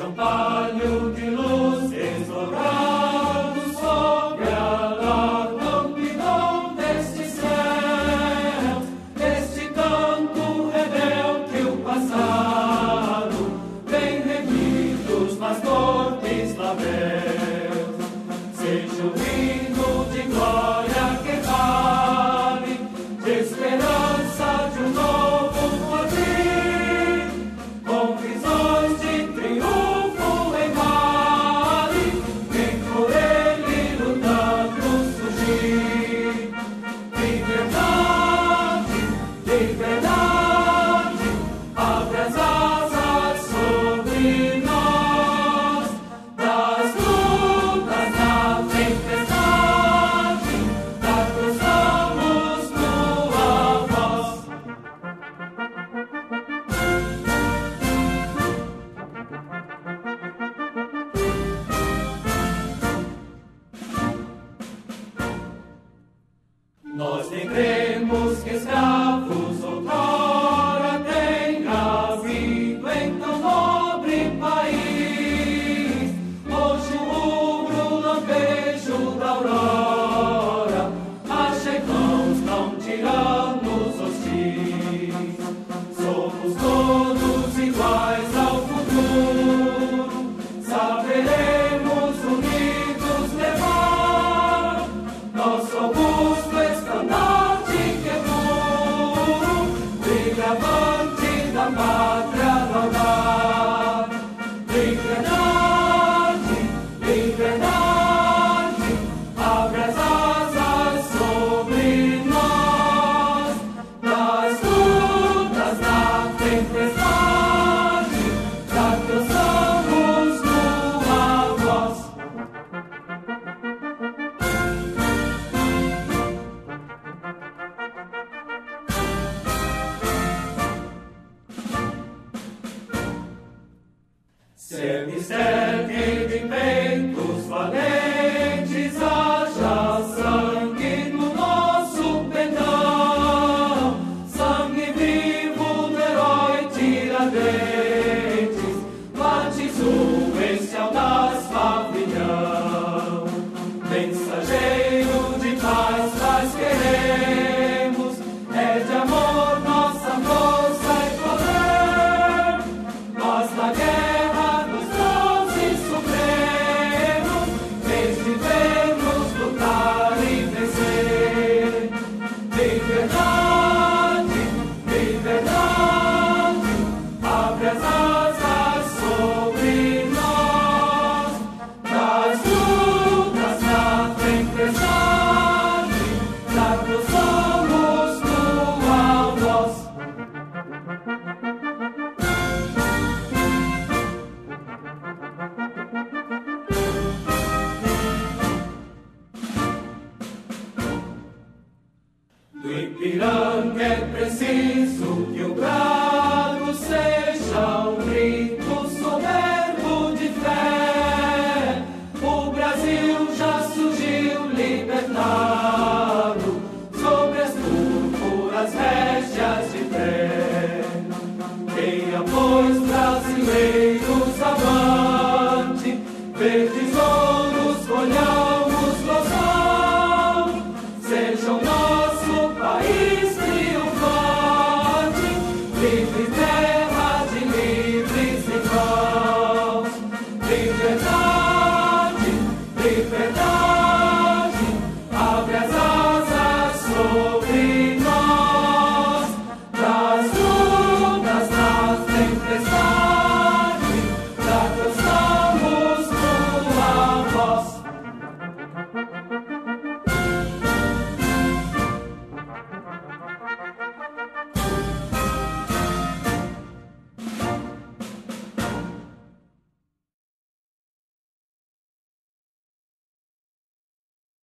palho de luz estourado sobre a lambidão deste céu, este canto rebelde o passado, vem revido os pastores labéus, seja o hino de glória que vale, de esperança de um novo porvir, com visões de triunfo em vale, vem por ele lutando surgir. Liberdade, liberdade, abre as asas sobre nós, das lutas na tempestade, acusamos tua voz. Nós nem cremos que escravos outrora tenha vindo em tão nobre país. Hoje o rubro lampejo da aurora acha irmãos não tiranos hostis. Somos todos iguais ao futuro, saberemos unidos levar nosso augusto estandarte que é puro, brilha avante da pátria laudar. Liberdade, liberdade, abre as asas sobre nós, das lutas na tempestade, alcançamos tua voz. Se mister de peitos valentes haja sangue no nosso pendão, sangue vivo do herói Tiradentes, bates este audaz pavilhão. Mensageiro de paz nós queremos, é de amor nossa força e poder, nós na guerra dos deuses supremos, vemos lutar e vencer. Liberdade, liberdade, abre as asas sobre nós, das lutas na tempestade, acusamos tua voz. Do Ipiranga é preciso que o Brasil